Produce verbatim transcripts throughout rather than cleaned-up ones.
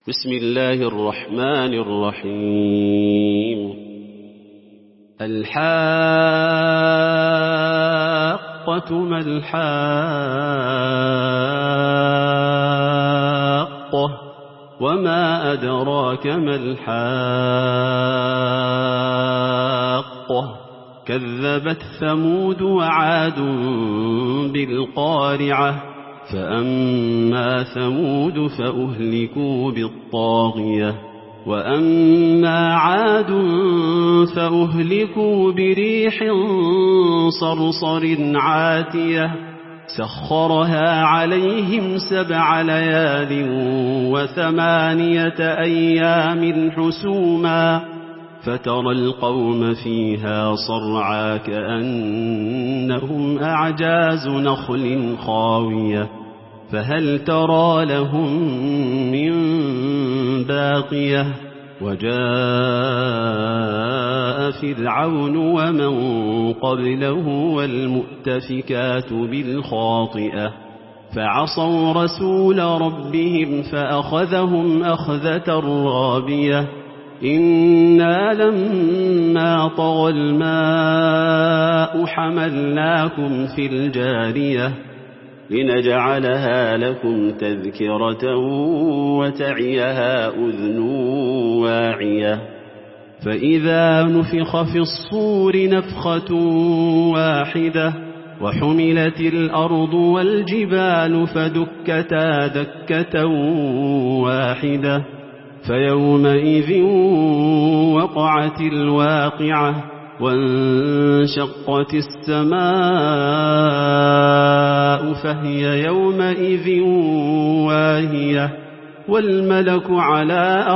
بسم الله الرحمن الرحيم. الحاقة ما الحاقة وما أدراك ما الحاقة كذبت ثمود وعاد بالقارعة فأما ثمود فأهلكوا بالطاغية وأما عاد فأهلكوا بريح صرصر عاتية سخرها عليهم سبع ليال وثمانية أيام حسوما فترى القوم فيها صرعى كأنهم أعجاز نخل خاوية فهل ترى لهم من باقية وجاء فرعون ومن قبله والمؤتفكات بالخاطئة فعصوا رسول ربهم فأخذهم أخذة رابية إنا لما طغى الماء حملناكم في الجارية لنجعلها لكم تذكرة وتعيها أذن واعية فإذا نفخ في الصور نفخة واحدة وحملت الأرض والجبال فدكتا دكة واحدة فيومئذ وقعت الواقعة وانشقت السماء فهي يومئذ واهية والملك على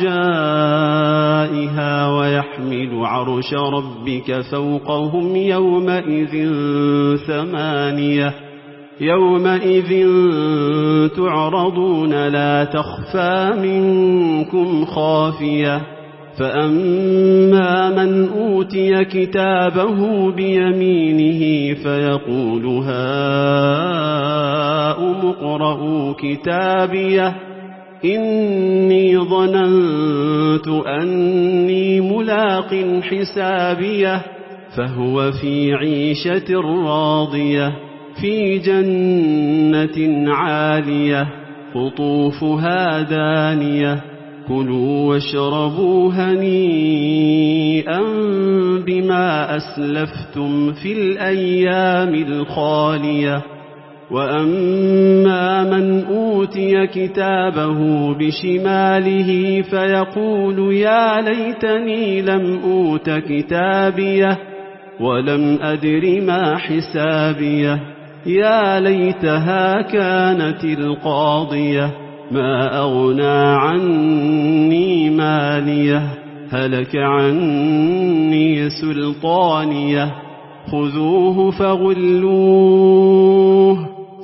أرجائها ويحمل عرش ربك فوقهم يومئذ ثمانية يومئذ تعرضون لا تخفى منكم خافية فأما من أوتي كتابه بيمينه فيقول هاؤم اقرءوا كتابيه إني ظننت أني ملاق حسابيه فهو في عيشة راضية في جنة عالية قطوفها دانية كلوا واشربوا هنيئا بما أسلفتم في الأيام الخالية وأما من أوتي كتابه بشماله فيقول يا ليتني لم أوت كتابيه ولم أدر ما حسابيه يا ليتها كانت القاضية ما أغنى عني ماليه هلك عني سلطانيه خذوه فغلوه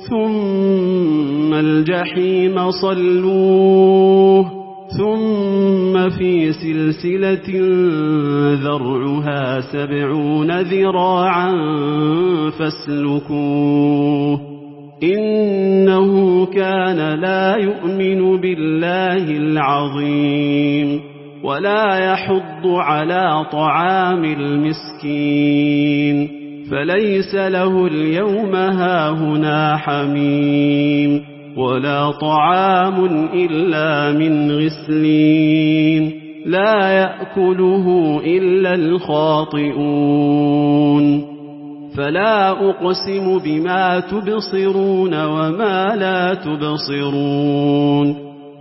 ثم الجحيم صلوه ثم في سلسلة ذرعها سبعون ذراعا فاسلكوه إنه كان لا يؤمن بالله العظيم ولا يحض على طعام المسكين فليس له اليوم هاهنا حميم ولا طعام إلا من غسلين لا يأكله إلا الخاطئون فلا أقسم بما تبصرون وما لا تبصرون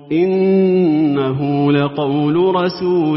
إنه لقول رسول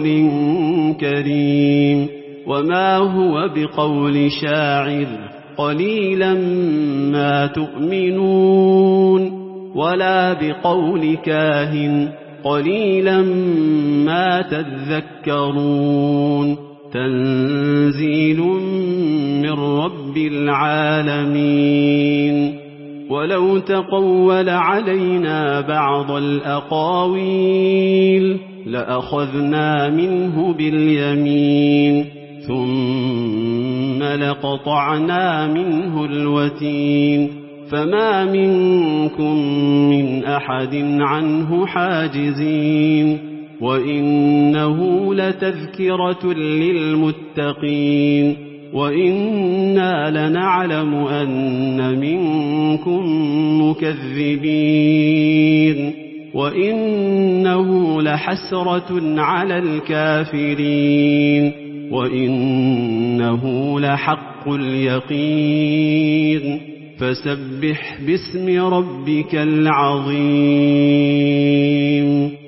كريم وما هو بقول شاعر قليلا ما تؤمنون ولا بقول كاهن قليلا ما تذكرون تنزيل من رب العالمين ولو تقول علينا بعض الأقاويل لأخذنا منه باليمين ثم لقطعنا منه الوتين فما منكم من أحد عنه حاجزين وإنه لتذكرة للمتقين وإنا لنعلم أن منكم مكذبين وإنه لحسرة على الكافرين وإنه لحق اليقين فسبح باسم ربك العظيم.